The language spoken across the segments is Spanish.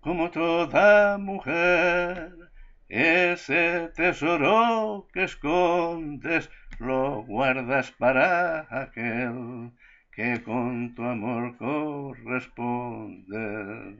como toda mujer. Ese tesoro que escondes lo guardas para aquel que con tu amor corresponde.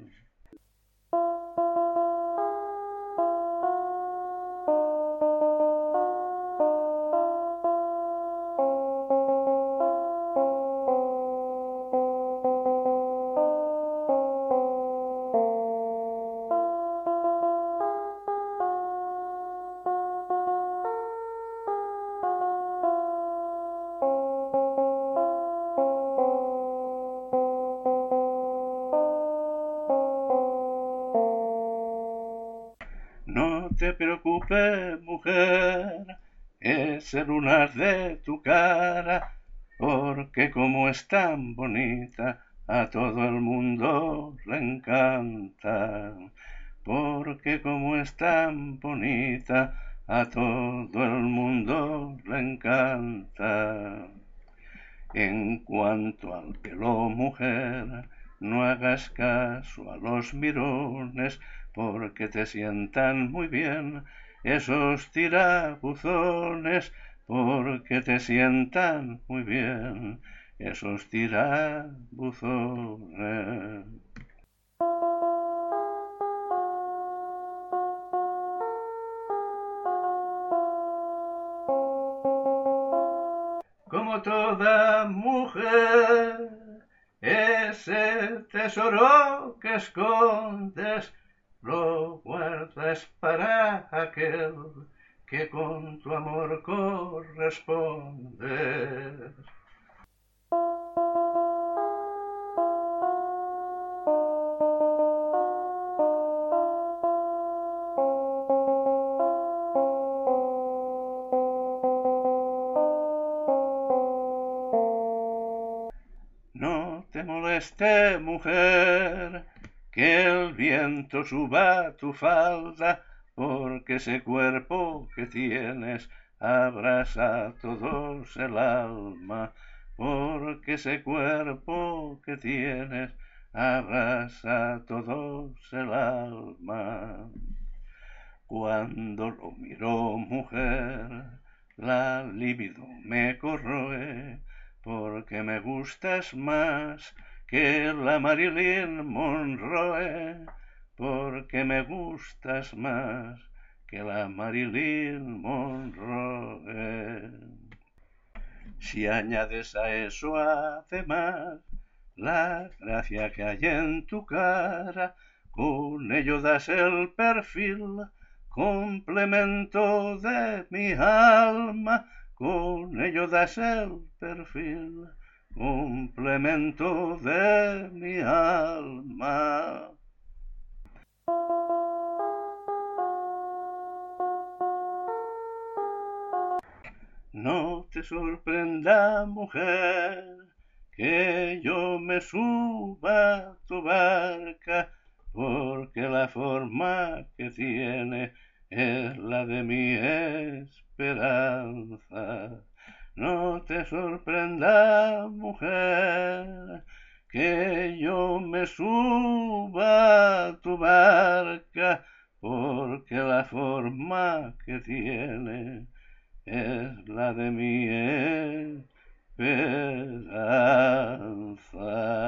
No te preocupes, mujer, ese lunar de tu cara, porque como es tan bonita, a todo el mundo le encanta. Porque como es tan bonita, a todo el mundo le encanta. En cuanto al pelo, mujer, no hagas caso a los mirones, porque te sientan muy bien esos tirabuzones, porque te sientan muy bien esos tirabuzones. Como toda mujer, ese tesoro que escondes lo guardas para aquel que con tu amor corresponde. No te moleste, mujer, que el viento suba tu falda, porque ese cuerpo que tienes abrasa a todos el alma, porque ese cuerpo que tienes abrasa a todos el alma. Cuando lo miro, mujer, la libido me corroe, porque me gustas más que la Marilyn Monroe, porque me gustas más que la Marilyn Monroe. Si añades a eso además la gracia que hay en tu cara, con ello das el perfil, complemento de mi alma, con ello das el perfil, complemento de mi alma. No te sorprenda, mujer, que yo me suba a tu barca, porque la forma que tiene es la de mi esperanza. No te sorprenda, mujer, que yo me suba a tu barca, porque la forma que tiene es la de mi esperanza.